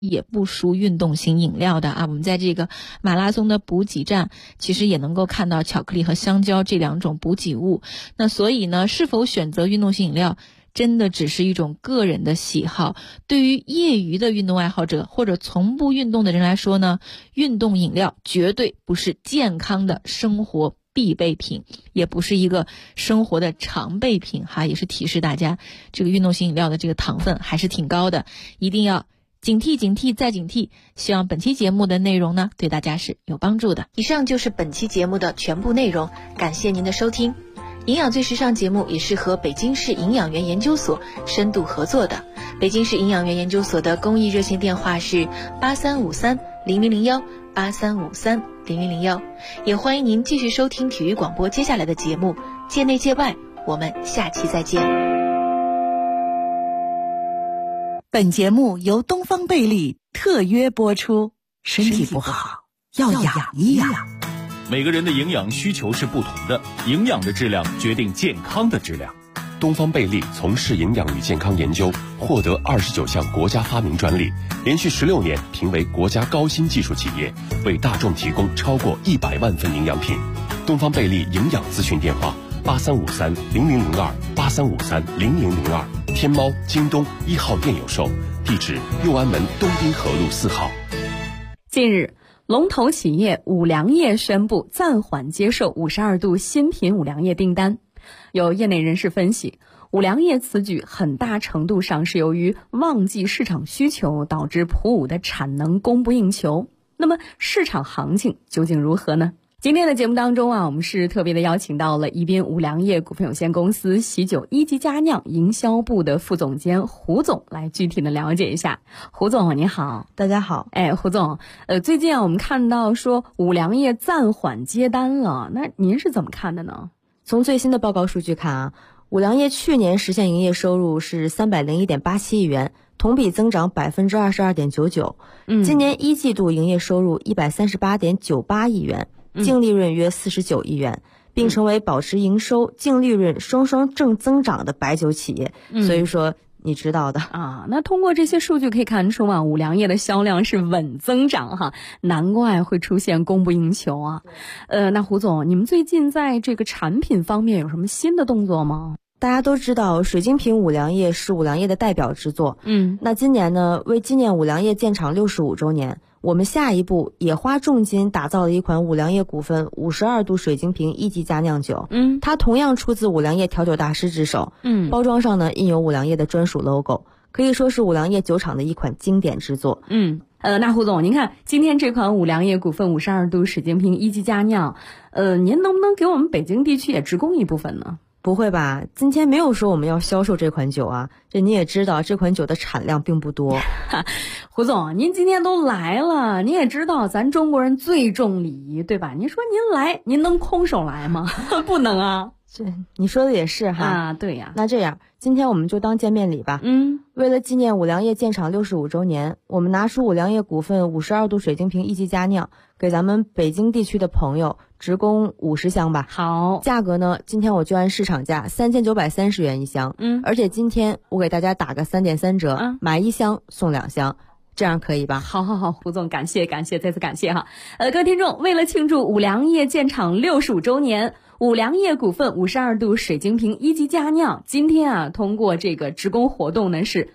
也不输运动型饮料的啊。我们在这个马拉松的补给站，其实也能够看到巧克力和香蕉这两种补给物。那所以呢，是否选择运动型饮料，真的只是一种个人的喜好。对于业余的运动爱好者或者从不运动的人来说呢，运动饮料绝对不是健康的生活必备品，也不是一个生活的常备品哈，也是提示大家，这个运动型饮料的这个糖分还是挺高的，一定要警惕警惕再警惕。希望本期节目的内容呢，对大家是有帮助的。以上就是本期节目的全部内容，感谢您的收听。营养最时尚节目也是和北京市营养园研究所深度合作的。北京市营养园研究所的公益热线电话是83530001，83530001。也欢迎您继续收听体育广播接下来的节目，界内界外，我们下期再见。 本节目由东方贝利特约播出。身体不好，要养一养。 每个人的营养需求是不同的，营养的质量决定健康的质量。 东方贝利从事营养与健康研究，获得29项国家发明专利，连续16年评为国家高新技术企业，为大众提供超过100万份营养品。东方贝利营养咨询电话83530002，83530002，天猫、京东1号店有售，地址六安门东滨河路4号。 近日，龙头企业五粮液宣布暂缓接受52度新品五粮液订单。有业内人士分析，五粮液此举很大程度上是由于旺季市场需求导致普五的产能供不应求。那么市场行情究竟如何呢？今天的节目当中我们是特别的邀请到了宜宾五粮液股份有限公司喜酒一级佳酿营销部的副总监胡总来具体的了解一下。胡总你好。 大家好。 胡总，最近我们看到说五粮液暂缓接单了，那您是怎么看的呢？ 从最新的报告数据看五粮液去年实现营业收入是301.87亿元，同比增长22.99%。今年一季度营业收入138.98亿元，净利润约49亿元，并成为保持营收、净利润双双正增长的白酒企业。所以说你知道的那通过这些数据可以看出五粮液的销量是稳增长哈，难怪会出现供不应求啊。那胡总，你们最近在这个产品方面有什么新的动作吗？ 大家都知道水晶瓶五粮液是五粮液的代表之作。那今年呢，为纪念五粮液建厂65周年，我们下一步也花重金打造了一款五粮液股份52度水晶瓶一级佳酿酒。它同样出自五粮液调酒大师之手。包装上呢印有五粮液的专属 logo， 可以说是五粮液酒厂的一款经典之作。 那胡总，您看今天这款五粮液股份52度水晶瓶一级佳酿，您能不能给我们北京地区也直供一部分呢？ 不会吧，今天没有说我们要销售这款酒啊，这你也知道这款酒的产量并不多。 胡总，您今天都来了，你也知道咱中国人最重礼仪，对吧？您说您来，您能空手来吗？不能啊。 你说的也是哈。 对呀。 那这样今天我们就当见面礼吧。为了纪念五粮液建厂65周年，我们拿出五粮液股份52度水晶瓶一级佳酿，给咱们北京地区的朋友直供50箱吧。 好， 价格呢，今天我就按市场价3930元一箱。而且今天我给大家打个3.3折，买1箱送2箱。这样可以吧？ 好，胡总，感谢，再次感谢哈。各位听众，为了庆祝五粮液建厂65周年，五粮液股份52度水晶瓶一级佳酿今天通过这个直供活动呢是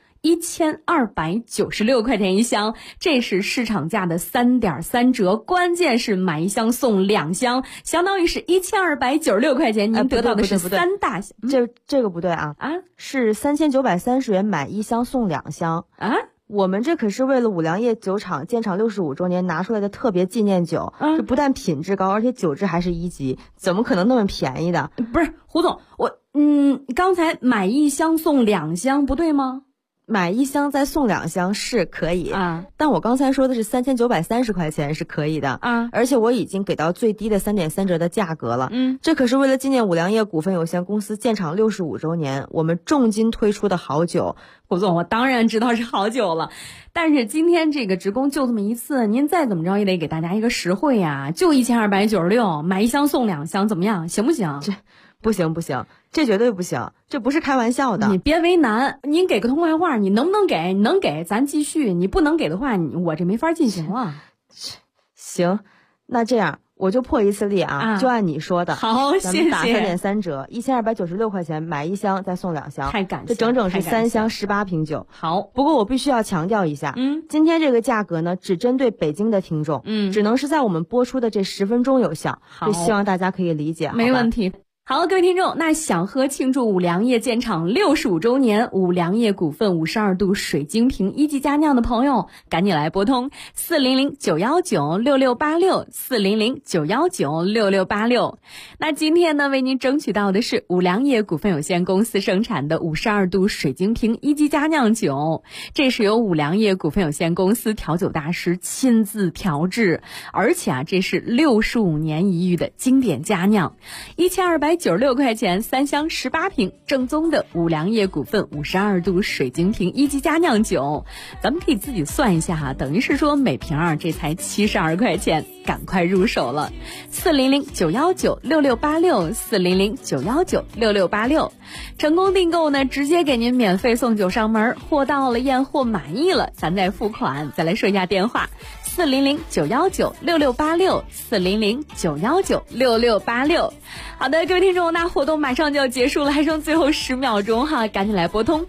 1296块钱一箱，这是市场价的3.3折，关键是买1箱送2箱，相当于是1296块钱，您得到的是3大箱。 这个不对啊，是3930元买1箱送2箱啊。我们这可是为了五粮液酒厂建厂65周年拿出来的特别纪念酒，这不但品质高，而且酒质还是1级，怎么可能那么便宜的？ 不是胡总，刚才买1箱送2箱不对吗？ 买1箱再送2箱是可以但我刚才说的是3930块钱是可以的而且我已经给到最低的3.3折的价格了。这可是为了纪念五粮液股份有限公司建厂65周年，我们重金推出的好酒。 胡总，我当然知道是好酒了，但是今天这个直供就这么一次，您再怎么着也得给大家一个实惠呀，就1296，买1箱送2箱，怎么样？行不行？ 不行，这绝对不行，这不是开玩笑的。 你别为难，您给个痛快话，你能不能给？你能给咱继续，你不能给的话，我这没法进行了。 行，那这样我就破一次例啊，就按你说的。 好，谢谢。 咱们打3.3折，1296块钱买1箱再送2箱， 太感谢， 这整整是3箱18瓶酒。 好， 不过我必须要强调一下，今天这个价格呢，只针对北京的听众，只能是在我们播出的这10分钟有效，就希望大家可以理解。 没问题。好，各位听众，那想喝庆祝五粮液建厂65周年五粮液股份52度水晶瓶1级佳酿的朋友，赶紧来拨通400-919-6686，400-919-6686。那今天呢，为您争取到的是五粮液股份有限公司生产的52度水晶瓶1级佳酿酒，这是由五粮液股份有限公司调酒大师亲自调制，而且这是65年一遇的经典佳酿，1296块钱3箱18瓶，正宗的五粮液股份52度水晶瓶1级佳酿酒，咱们可以自己算一下哈，等于是说每瓶这才72块钱，赶快入手了。400-919-6686，400-919-6686，成功订购呢，直接给您免费送酒上门，货到了验货满意了，咱再付款。再来说一下电话，400-919-6686，400-919-6686。好的，各位听众，那活动马上就要结束了，还剩最后10秒钟哈，赶紧来拨通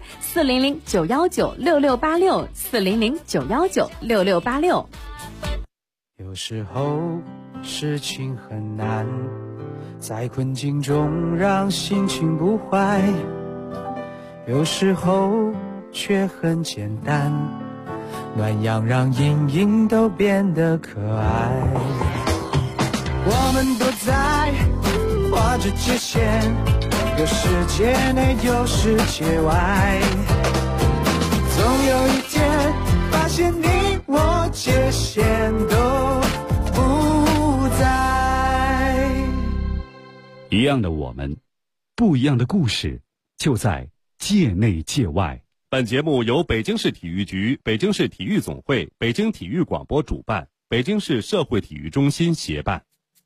400-919-6686，400-919-6686。 有时候事情很难，在困境中让心情不坏，有时候却很简单，暖阳让阴影都变得可爱。我们都在画着界限，有世界内有世界外，总有一天发现你我界限都不在。 一样的我们，不一样的故事，就在界内界外。本节目由北京市体育局、北京市体育总会、北京体育广播主办，北京市社会体育中心协办。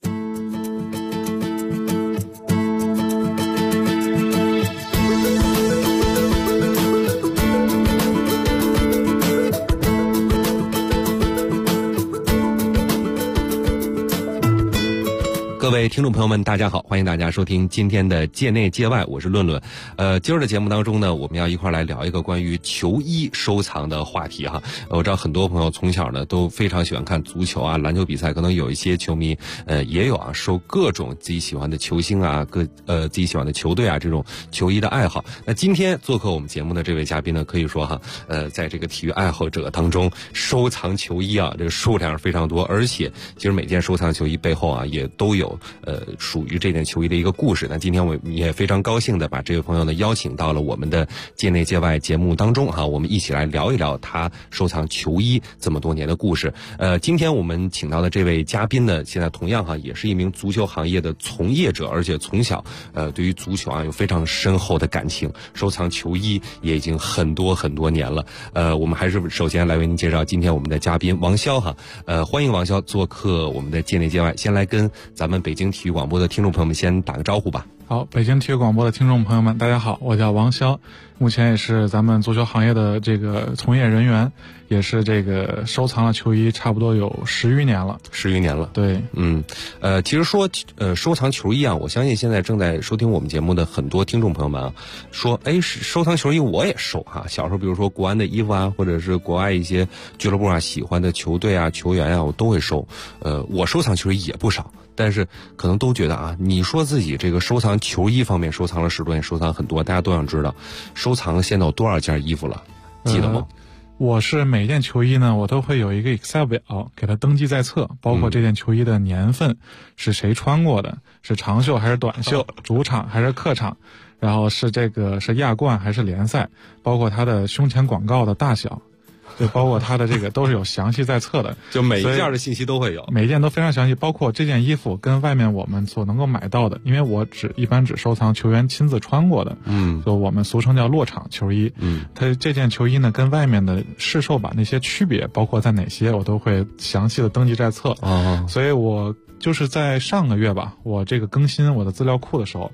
各位听众朋友们，大家好，欢迎大家收听今天的界内界外，我是论论。今儿的节目当中呢，我们要一块来聊一个关于球衣收藏的话题哈。我知道很多朋友从小呢都非常喜欢看足球啊、篮球比赛，可能有一些球迷也有收各种自己喜欢的球星啊、自己喜欢的球队啊这种球衣的爱好。那今天做客我们节目的这位嘉宾呢，可以说在这个体育爱好者当中收藏球衣这个数量非常多，而且其实每件收藏球衣背后也都有属于这件球衣的一个故事。那今天我也非常高兴的把这位朋友呢邀请到了我们的界内界外节目当中我们一起来聊一聊他收藏球衣这么多年的故事。今天我们请到的这位嘉宾呢，现在同样也是一名足球行业的从业者，而且从小对于足球有非常深厚的感情，收藏球衣也已经很多年了。我们还是首先来为您介绍今天我们的嘉宾王潇欢迎王潇做客我们的界内界外。先来跟咱们北京体育广播的听众朋友们先打个招呼吧。 好，北京体育广播的听众朋友们，大家好，我叫王潇，目前也是咱们足球行业的这个从业人员，也是这个收藏了球衣差不多有10余年了。 10余年了， 对， 其实说收藏球衣我相信现在正在收听我们节目的很多听众朋友们说，收藏球衣我也收小时候比如说国安的衣服或者是国外一些俱乐部喜欢的球队球员我都会收。我收藏球衣也不少。但是可能都觉得你说自己这个收藏球衣方面收藏了10多年，收藏很多，大家都想知道收藏现在有多少件衣服了，记得吗？ 我是每件球衣呢，我都会有一个 Excel 表给它登记在册，包括这件球衣的年份，是谁穿过的，是长袖还是短袖，主场还是客场，然后是亚冠还是联赛，包括它的胸前广告的大小。对，包括它的这个都是有详细在册的， 就每一件的信息都会有， 每一件都非常详细，包括这件衣服跟外面我们所能够买到的，因为我一般只收藏球员亲自穿过的，就我们俗称叫落场球衣，它这件球衣呢跟外面的市售版那些区别，包括在哪些，我都会详细的登记在册。所以我就是在上个月吧，我这个更新我的资料库的时候，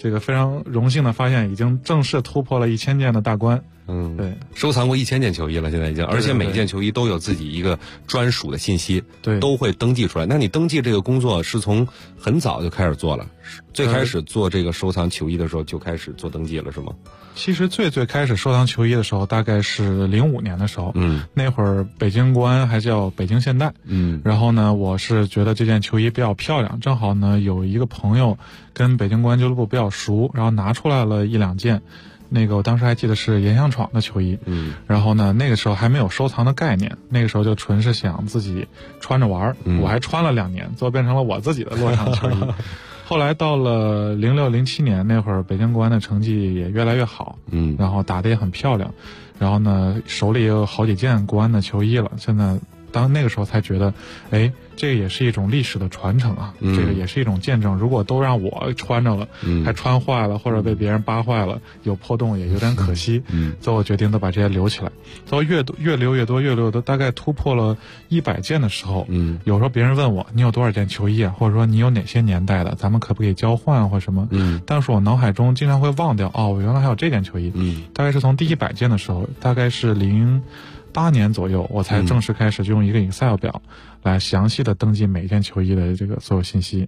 这个非常荣幸的发现，已经正式突破了1000件的大关。对， 收藏过1000件球衣了，现在已经，而且每件球衣都有自己一个专属的信息，对，都会登记出来。那你登记这个工作是从很早就开始做了？最开始做这个收藏球衣的时候就开始做登记了，是吗？ 其实最开始收藏球衣的时候，大概是05年的时候，那会儿北京国安还叫北京现代，然后呢，我是觉得这件球衣比较漂亮，正好呢有一个朋友跟北京国安俱乐部比较熟，然后拿出来了1、2件。那个我当时还记得是盐香闯的球衣，然后呢，那个时候还没有收藏的概念，那个时候就纯是想自己穿着玩，我还穿了2年，最后变成了我自己的落场球衣。后来到了06、07年那会儿，北京国安的成绩也越来越好，然后打得也很漂亮，然后呢，手里也有好几件国安的球衣了。现在那个时候才觉得，这个也是一种历史的传承啊，这个也是一种见证。如果都让我穿着了，还穿坏了或者被别人扒坏了，有破洞也有点可惜。所以我决定都把这些留起来。所以越留越多，大概突破了100件的时候，有时候别人问我你有多少件球衣啊，或者说你有哪些年代的，咱们可不可以交换或什么？但是我脑海中经常会忘掉，我原来还有这件球衣。大概是从第100件的时候，大概是08年左右，我才正式开始就用一个 Excel 表来详细的登记每一件球衣的这个所有信息。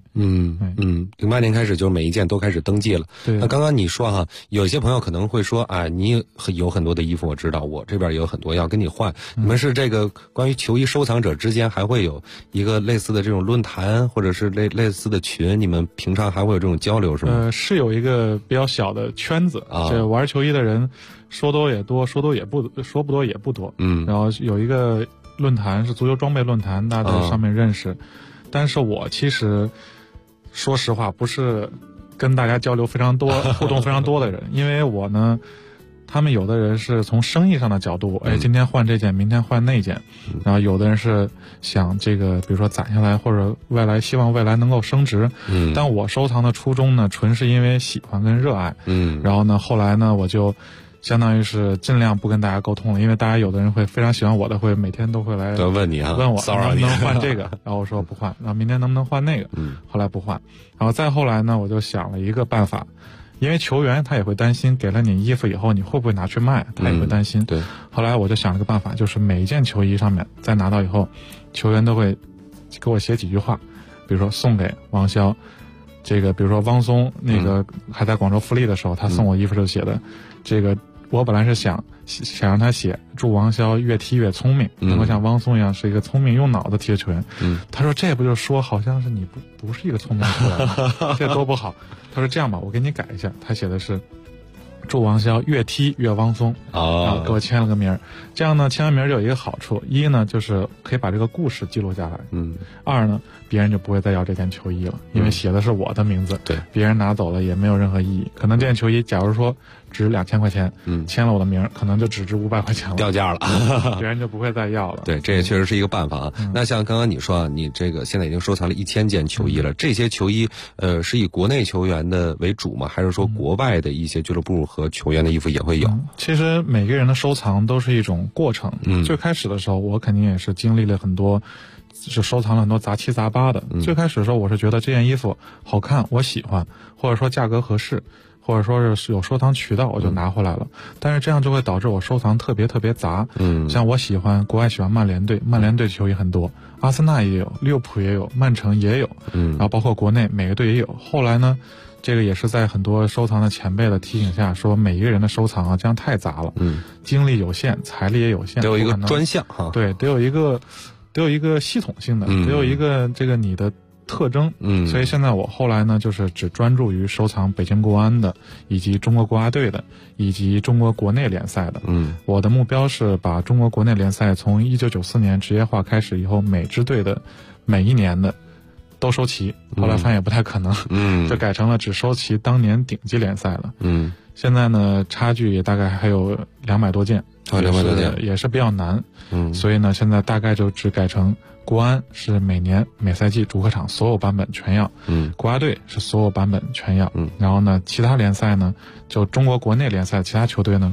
08年开始就每一件都开始登记了。对。那刚刚你说哈，有些朋友可能会说啊，你有很多的衣服，我知道，我这边也有很多要跟你换。你们是这个关于球衣收藏者之间还会有一个类似的这种论坛，或者是类似的群，你们平常还会有这种交流是吗？ 是有一个比较小的圈子，这玩球衣的人说多也多，说不多也不多。然后有一个论坛是足球装备论坛，大家在上面认识。但是我其实说实话不是跟大家交流非常多互动非常多的人，因为我呢，他们有的人是从生意上的角度，今天换这件明天换那件，然后有的人是想这个比如说攒下来，或者希望未来能够升值。但我收藏的初衷呢，纯是因为喜欢跟热爱。然后呢，后来呢，我就相当于是尽量不跟大家沟通了，因为大家有的人会非常喜欢我的，会每天都会来问你啊， 问我骚扰你能不能换这个，然后我说不换，然后明天能不能换那个，后来不换，然后再后来呢，我就想了一个办法，因为球员他也会担心，给了你衣服以后你会不会拿去卖，他也会担心。 对。 后来我就想了个办法，就是每一件球衣上面在拿到以后，球员都会给我写几句话，比如说送给王骁，这个比如说汪松那个还在广州富力的时候，他送我衣服就写的这个。我本来是想让他写祝王骁越踢越聪明，能够像汪松一样是一个聪明用脑的踢球员。他说这不就说好像是你不是一个聪明球员，这多不好。他说这样吧，我给你改一下，他写的是祝王骁越踢越汪松，然后给我签了个名。这样呢，签完名就有一个好处，一呢就是可以把这个故事记录下来，二呢别人就不会再要这件球衣了，因为写的是我的名字，对，别人拿走了也没有任何意义。可能这件球衣假如说值2000块钱，签了我的名，可能就只值500块钱了， 掉价了， 别人就不会再要了。 对，这也确实是一个办法啊。那像刚刚你说啊，你这个现在已经收藏了1000件球衣了，这些球衣是以国内球员的为主吗？还是说国外的一些俱乐部和球员的衣服也会有？ 其实每个人的收藏都是一种过程。最开始的时候，我肯定也是经历了很多，是收藏了很多杂七杂八的。最开始的时候，我是觉得这件衣服好看，我喜欢，或者说价格合适，或者说是有收藏渠道，我就拿回来了。但是这样就会导致我收藏特别杂。像我喜欢国外喜欢曼联队，曼联队球衣很多，阿森纳也有，利物浦也有，曼城也有，然后包括国内每个队也有。后来呢，这个也是在很多收藏的前辈的提醒下，说每一个人的收藏啊，这样太杂了，精力有限，财力也有限， 得有一个专项哈， 对，得有一个系统性的，得有一个这个你的特征。所以现在我后来呢，就是只专注于收藏北京国安的，以及中国国家队的，以及中国国内联赛的。我的目标是把中国国内联赛从1994年职业化开始以后，每支队的每一年的都收齐，后来发现也不太可能，就改成了只收齐当年顶级联赛了。现在呢，差距也大概还有200多件，200多件也是比较难。所以呢，现在大概就只改成国安是每年每赛季主客场所有版本全要，国家队是所有版本全要，然后呢，其他联赛呢，就中国国内联赛其他球队呢，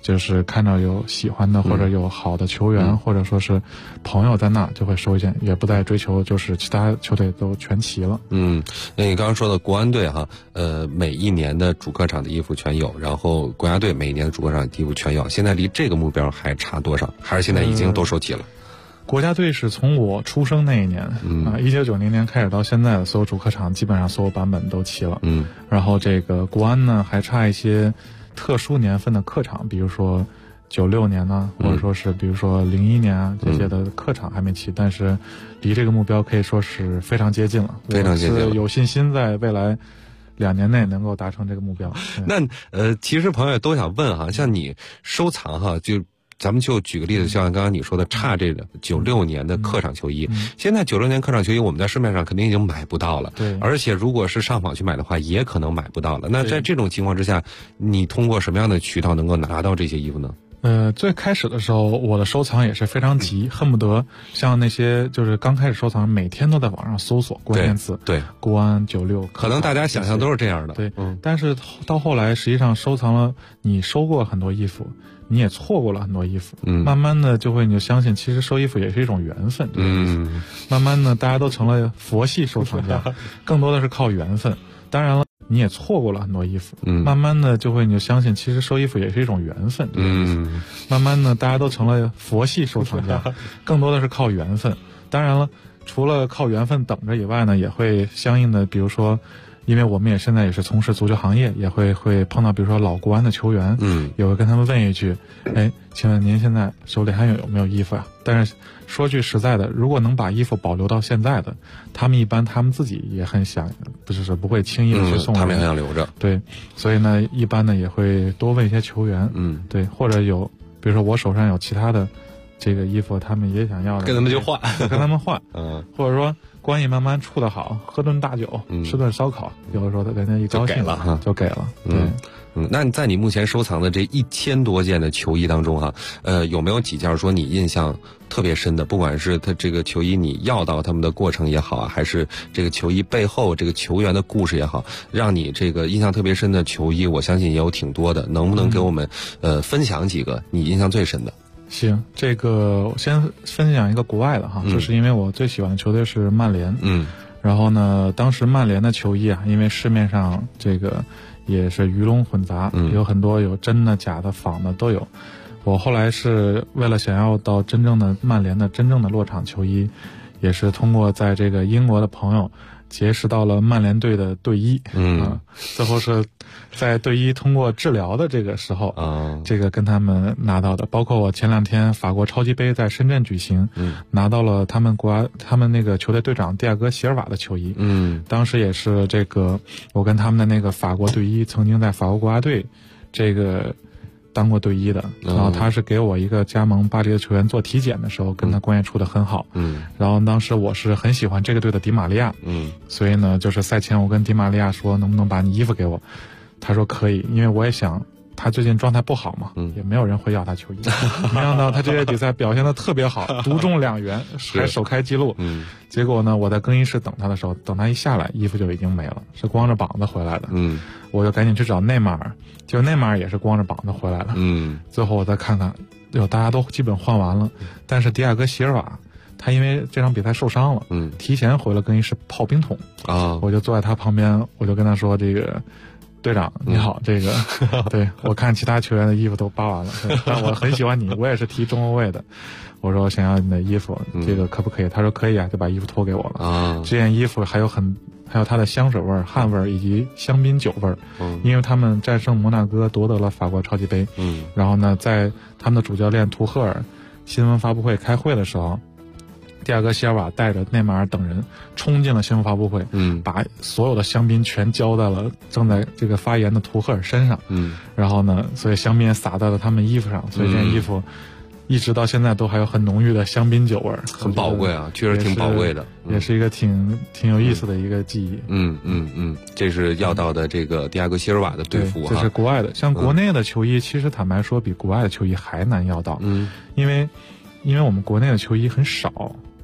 就是看到有喜欢的或者有好的球员，或者说是朋友在那，就会收一件，也不再追求就是其他球队都全齐了。 那你刚刚说的国安队哈，每一年的主客场的衣服全有，然后国家队每一年的主客场的衣服全有，现在离这个目标还差多少？还是现在已经都收齐了？ 国家队是从我出生那一年，1990年开始到现在的所有主客场基本上所有版本都齐了。然后这个国安呢还差一些特殊年份的客场，比如说96年呢，或者说是比如说01年啊，这些的客场还没齐，但是离这个目标可以说是非常接近了， 非常接近了， 有信心在未来2年内能够达成这个目标。 那其实朋友都想问哈，像你收藏哈，咱们就举个例子，像刚刚你说的差这个96年的客场球衣，现在96年客场球衣我们在市面上肯定已经买不到了， 对， 而且如果是上访去买的话，也可能买不到了。那在这种情况之下，你通过什么样的渠道能够拿到这些衣服呢？ 最开始的时候，我的收藏也是非常急，恨不得像那些就是刚开始收藏，每天都在网上搜索关键词， 对， 国安96， 可能大家想象都是这样的， 对，但是到后来，实际上收藏了，你收过很多衣服，你也错过了很多衣服，慢慢的你就相信，其实收衣服也是一种缘分，慢慢的大家都成了佛系收藏家，更多的是靠缘分。当然了，你也错过了很多衣服，慢慢的你就相信，其实收衣服也是一种缘分，慢慢的大家都成了佛系收藏家，更多的是靠缘分。当然了，除了靠缘分等着以外呢，也会相应的，比如说，因为我们现在也是从事足球行业，也会碰到比如说老国安的球员，也会跟他们问一句，请问您现在手里还有没有衣服啊？但是说句实在的，如果能把衣服保留到现在的，他们自己也很想，不会轻易的去送人， 他们也很想留着。 对，所以呢，一般呢也会多问一些球员，对，或者比如说我手上有其他的这个衣服，他们也想要的， 跟他们就换， 跟他们换，或者说关系慢慢处得好，喝顿大酒，吃顿烧烤，有的时候人家一高兴就给了，对。 那你在你目前收藏的这1000多件的球衣当中哈，有没有几件说你印象特别深的？不管是他这个球衣你要到他们的过程也好啊，还是这个球衣背后这个球员的故事也好，让你这个印象特别深的球衣，我相信也有挺多的。能不能给我们分享几个你印象最深的？ 行，这个我先分享一个国外的哈，就是因为我最喜欢的球队是曼联，然后呢，当时曼联的球衣啊，因为市面上这个也是鱼龙混杂，有很多有真的、假的、仿的都有。我后来是为了想要到真正的曼联的真正的落场球衣，也是通过在这个英国的朋友结识到了曼联队的队医，最后是在队医通过治疗的这个时候，这个跟他们拿到的。包括我前2天法国超级杯在深圳举行，拿到了他们那个球队队长蒂亚戈席尔瓦的球衣，当时也是这个我跟他们的那个法国队医曾经在法国国家队这个当过队医的，然后他是给我一个加盟巴黎的球员做体检的时候，跟他关系处得很好，然后当时我是很喜欢这个队的迪玛利亚，所以呢，就是赛前我跟迪玛利亚说，能不能把你衣服给我？他说可以，因为我也想他最近状态不好嘛，也没有人会要他球衣。没想到他这些比赛表现得特别好，独中2元，还首开纪录。结果呢，我在更衣室等他的时候，等他一下来，衣服就已经没了，是光着膀子回来的。我就赶紧去找内马尔，结果内马尔也是光着膀子回来的。最后我再看看，大家都基本换完了，但是迪亚戈席尔瓦他因为这场比赛受伤了，提前回了更衣室泡冰桶啊，我就坐在他旁边，我就跟他说这个。队长你好，这个对我看其他球员的衣服都扒完了，但我很喜欢你，我也是踢中后卫的。我说我想要你的衣服，这个可不可以？他说可以啊，就把衣服脱给我了。啊，这件衣服还有它的香水味、汗味以及香槟酒味。因为他们战胜摩纳哥夺得了法国超级杯。然后呢，在他们的主教练图赫尔新闻发布会开会的时候。蒂亚戈席尔瓦带着内马尔等人冲进了新闻发布会，把所有的香槟全浇在了正在这个发言的图赫尔身上，然后呢，所以香槟洒在了他们衣服上，所以这件衣服一直到现在都还有很浓郁的香槟酒味， 很宝贵啊，确实挺宝贵的， 也是一个挺有意思的一个记忆。 这是要到的这个蒂亚戈席尔瓦的队服， 这是国外的，像国内的球衣，其实坦白说比国外的球衣还难要到，因为我们国内的球衣很少。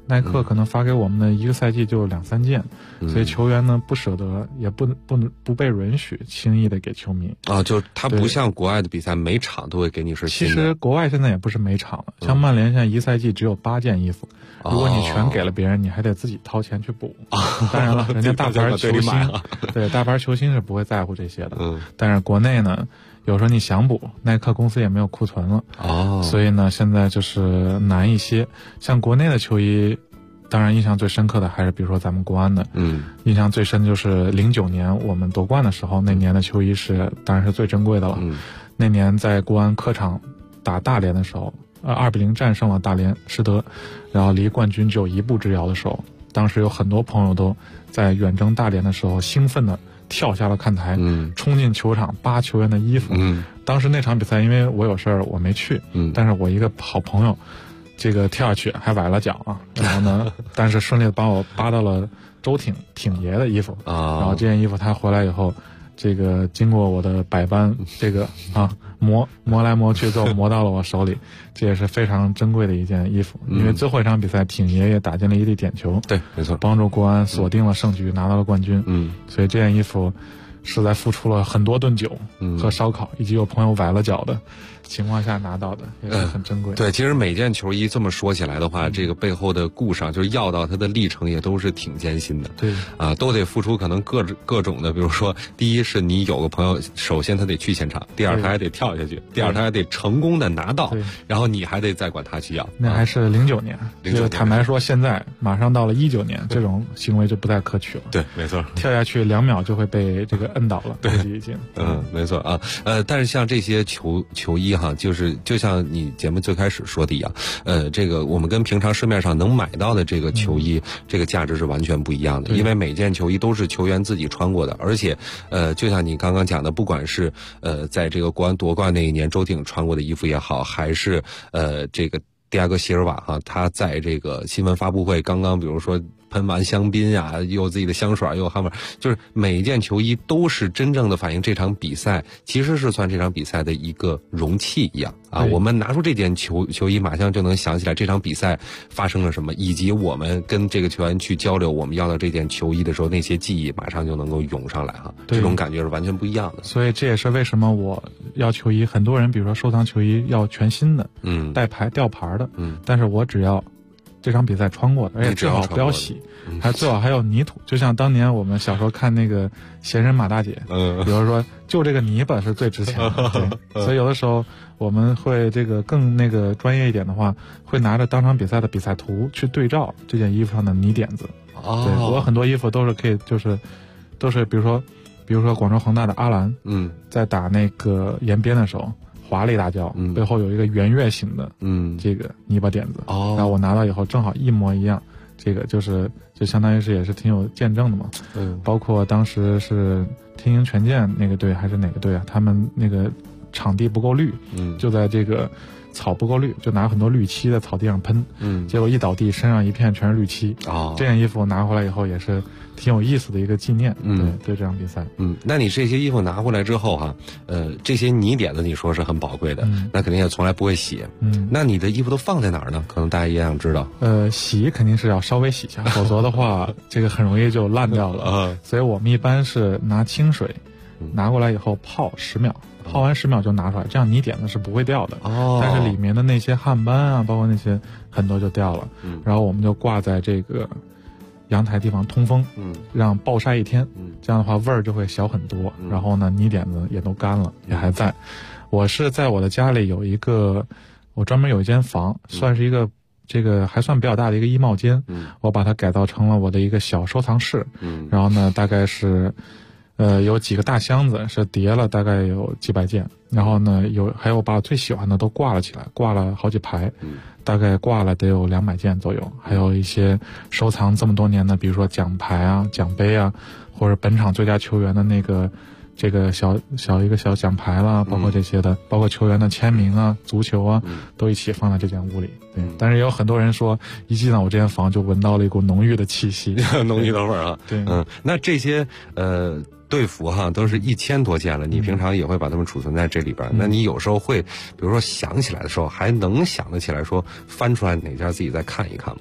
耐克可能发给我们的一个赛季就2-3件，所以球员呢不舍得，也不被允许轻易的给球迷啊。就他不像国外的比赛，每场都会给你是新的。 其实国外现在也不是每场了，像曼联现在一赛季只有8件衣服，如果你全给了别人，你还得自己掏钱去补。当然了，人家大牌球星，对大牌球星是不会在乎这些的。但是国内呢，有时候你想补，耐克公司也没有库存了，所以呢，现在就是难一些。像国内的球衣，当然印象最深刻的还是比如说咱们国安的，印象最深的就是09年我们夺冠的时候，那年的球衣当然是最珍贵的了。那年在国安客场打大连的时候，2-0战胜了大连实德，然后离冠军只有1步之遥的时候，当时有很多朋友都在远征大连的时候兴奋的跳下了看台，冲进球场扒球员的衣服。当时那场比赛因为我有事儿我没去，但是我一个好朋友这个跳下去还崴了脚啊，然后呢但是顺利的把我扒到了周挺爷的衣服然后这件衣服他回来以后，这个经过我的百般这个磨来磨去，最后磨到了我手里，这也是非常珍贵的一件衣服。因为最后一场比赛挺爷也打进了1粒点球， 对，没错， 帮助国安锁定了胜局，拿到了冠军。所以这件衣服是在付出了很多顿酒和烧烤，以及有朋友崴了脚的情况下拿到的，也是很珍贵。 对，其实每件球衣这么说起来的话，这个背后的故事就是要到它的历程也都是挺艰辛的。 对啊，都得付出可能各种的，比如说，第一是你有个朋友，首先他得去现场，第二他还得跳下去，第二他还得成功的拿到，然后你还得再管他去要。 那还是09年，这个坦白说，现在马上到了19年，这种行为就不太可取了。 对，没错， 跳下去2秒就会被这个摁倒了。对，已经。 没错啊。但是像这些球衣哈，就像你节目最开始说的一样，这个我们跟平常市面上能买到的这个球衣，这个价值是完全不一样的，因为每件球衣都是球员自己穿过的，而且就像你刚刚讲的，不管是在这个国安夺冠那一年周挺穿过的衣服也好，还是这个迪亚哥席尔瓦哈，他在这个新闻发布会刚刚比如说喷完香槟啊，又有自己的香水，又有汗味，就是每一件球衣都是真正的反映这场比赛，其实是算这场比赛的一个容器一样啊。我们拿出这件球衣，马上就能想起来这场比赛发生了什么，以及我们跟这个球员去交流，我们要到这件球衣的时候，那些记忆马上就能够涌上来哈。这种感觉是完全不一样的。 所以这也是为什么我要球衣，很多人比如说收藏球衣要全新的，带牌吊牌的，但是我只要这场比赛穿过的，而且最好不要洗，还最好还有泥土，就像当年我们小时候看那个闲人马大姐，比如说就这个泥巴是最值钱的，对，所以有的时候我们会这个更那个专业一点的话，会拿着当场比赛的比赛图去对照这件衣服上的泥点子。对，我很多衣服都是可以，都是比如说广州恒大的阿兰，在打那个延边的时候。华丽大叫，背后有一个圆月形的，这个泥巴点子，然后我拿到以后正好一模一样，这个就相当于是也是挺有见证的嘛。包括当时是天鹰权健那个队还是哪个队啊？他们那个场地不够绿，就在这个草不够绿，就拿很多绿漆在草地上喷，结果一倒地身上一片全是绿漆。这件衣服拿回来以后也是挺有意思的一个纪念，对这场比赛。 那你这些衣服拿回来之后哈，这些泥点子你说是很宝贵的，那肯定也从来不会洗。那你的衣服都放在哪儿呢？可能大家也想知道。 洗肯定是要稍微洗一下，否则的话这个很容易就烂掉了。所以我们一般是拿清水拿过来以后泡10秒。泡完10秒就拿出来，这样泥点子是不会掉的。但是里面的那些汗斑啊，包括那些很多就掉了。然后我们就挂在这个阳台地方通风，让暴晒1天，这样的话味儿就会小很多。然后呢，泥点子也都干了，也还在。我是在我的家里我专门有一间房，算是一个这个还算比较大的一个衣帽间，我把它改造成了我的一个小收藏室。然后呢，大概是。有几个大箱子是叠了大概有几百件，然后呢还有把我最喜欢的都挂了起来，挂了好几排，大概挂了得有200件左右，还有一些收藏这么多年的，比如说奖牌啊、奖杯啊，或者本场最佳球员的那个这个小奖牌啦，包括这些的，包括球员的签名啊、足球啊，都一起放在这间屋里。对，但是也有很多人说，一进到我这间房就闻到了一股浓郁的气息， 浓郁的味儿啊。 对， 那这些队服哈都是1000多件了，你平常也会把它们储存在这里边。那你有时候会，比如说想起来的时候，还能想得起来说翻出来哪件自己再看一看吗？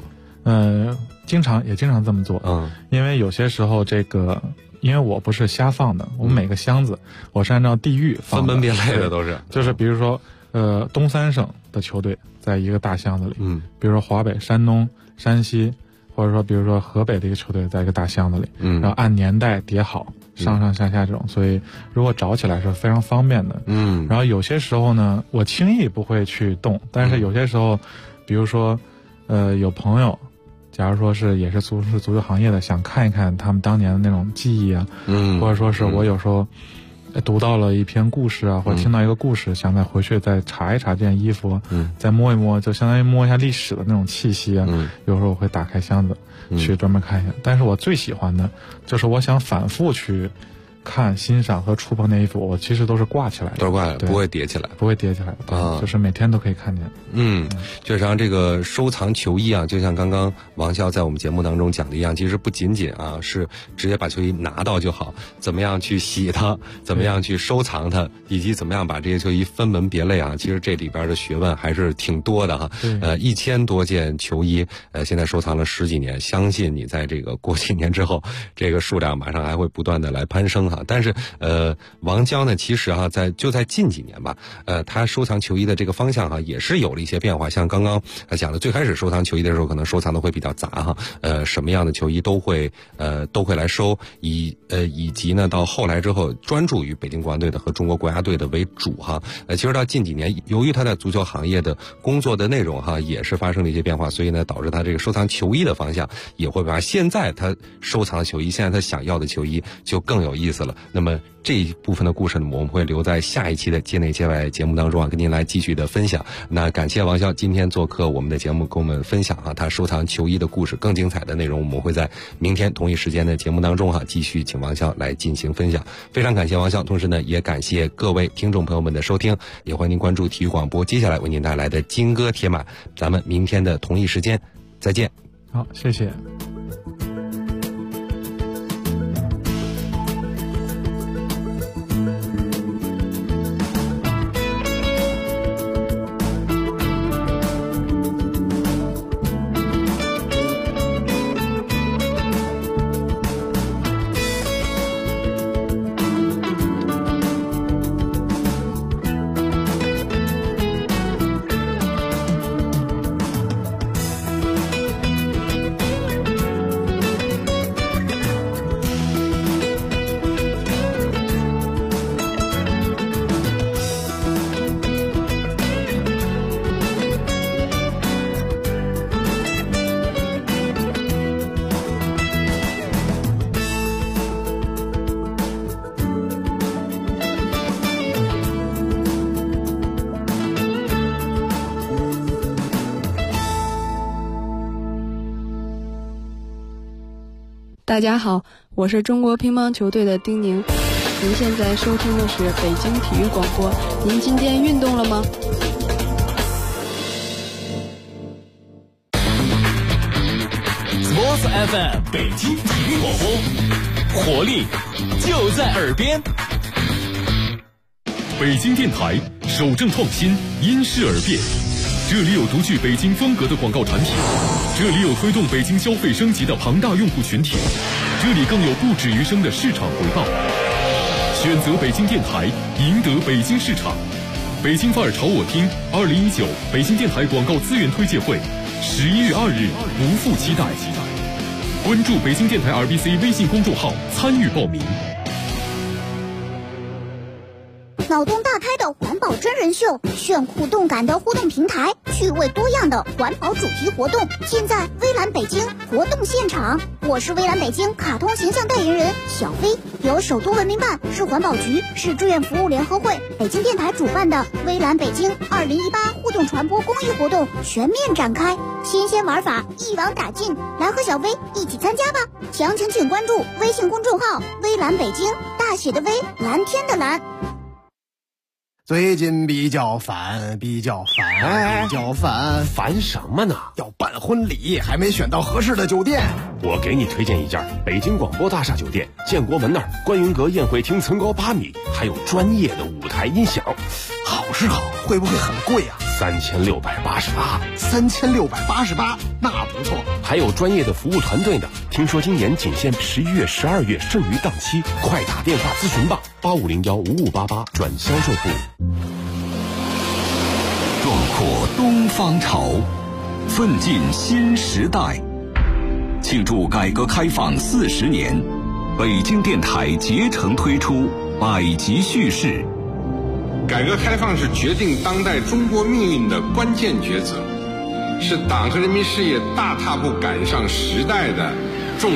经常这么做。因为有些时候因为我不是瞎放的，我们每个箱子我是按照地域放的， 分门别类的都是。 就是比如说东三省的球队在一个大箱子里，比如说华北、山东、山西，或者说比如说河北的一个球队在一个大箱子里，然后按年代叠好，上上下下这种，所以如果找起来是非常方便的。然后有些时候呢，我轻易不会去动，但是有些时候，比如说有朋友假如说也是足球行业的，想看一看他们当年的那种记忆啊，或者说是我有时候读到了一篇故事啊，或者听到一个故事，想再回去再查一查这件衣服，再摸一摸，就相当于摸一下历史的那种气息啊。有时候我会打开箱子去专门看一下，但是我最喜欢的就是我想反复去看、欣赏和触碰那衣服，我其实都是挂起来的， 都是挂起来，不会叠起来， 不会叠起来的，就是每天都可以看见。 确实这个收藏球衣啊，就像刚刚王潇在我们节目当中讲的一样，其实不仅仅是直接把球衣拿到就好，怎么样去洗它，怎么样去收藏它，以及怎么样把这些球衣分门别类啊，其实这里边的学问还是挺多的哈。1000多件球衣，现在收藏了10几年，相信你在这个过几年之后，这个数量马上还会不断的来攀升。但是王潇呢，其实就在近几年吧，他收藏球衣的这个方向也是有了一些变化。像刚刚讲的，最开始收藏球衣的时候，可能收藏的会比较杂什么样的球衣都会来收，以及呢到后来之后专注于北京国安队的和中国国家队的为主其实到近几年，由于他在足球行业的工作的内容也是发生了一些变化，所以呢导致他这个收藏球衣的方向也会变化。现在他收藏的球衣，现在他想要的球衣就更有意思了。那么这一部分的故事呢，我们会留在下一期的界内界外节目当中跟您来继续的分享。那感谢王潇今天做客我们的节目，跟我们分享他收藏球衣的故事。更精彩的内容我们会在明天同一时间的节目当中继续请王潇来进行分享。非常感谢王潇，同时呢也感谢各位听众朋友们的收听，也欢迎您关注体育广播接下来为您带来的金歌铁马。咱们明天的同一时间再见。 好，谢谢。 大家好，我是中国乒乓球队的丁宁。您现在收听的是北京体育广播。您今天运动了吗 ？Sports FM 北京体育广播，活力就在耳边。北京电台守正创新，因势而变。这里有独具北京风格的广告产品，这里有推动北京消费升级的庞大用户群体，这里更有不止于生的市场回报。选择北京电台，赢得北京市场。北京范儿朝我听2019北京电台广告资源推介会，11月2日不负期待。关注北京电台 RBC 微信公众号参与报名。 脑洞大开的环保真人秀，炫酷动感的互动平台，趣味多样的环保主题活动，尽在微蓝北京活动现场。我是微蓝北京卡通形象代言人小飞，由首都文明办、市环保局、市志愿服务联合会、北京电台主办的微蓝北京2018互动传播公益活动全面展开，新鲜玩法一网打尽，来和小飞一起参加吧！详情请关注微信公众号微蓝北京，大写的微，蓝天的蓝。 最近比较烦， 烦什么呢？ 要办婚礼，还没选到合适的酒店。 我给你推荐一家北京广播大厦酒店，建国门那儿观云阁宴会厅层高8米，还有专业的舞台音响。 好是好，会不会很贵啊 3688，那不错。 还有专业的服务团队呢。听说今年仅限11月、12月剩余档期，快打电话咨询吧，85015588转销售部。 壮阔东方潮，奋进新时代。庆祝改革开放40年，北京电台竭诚推出百集叙事。 改革开放是决定当代中国命运的关键抉择，是党和人民事业大踏步赶上时代的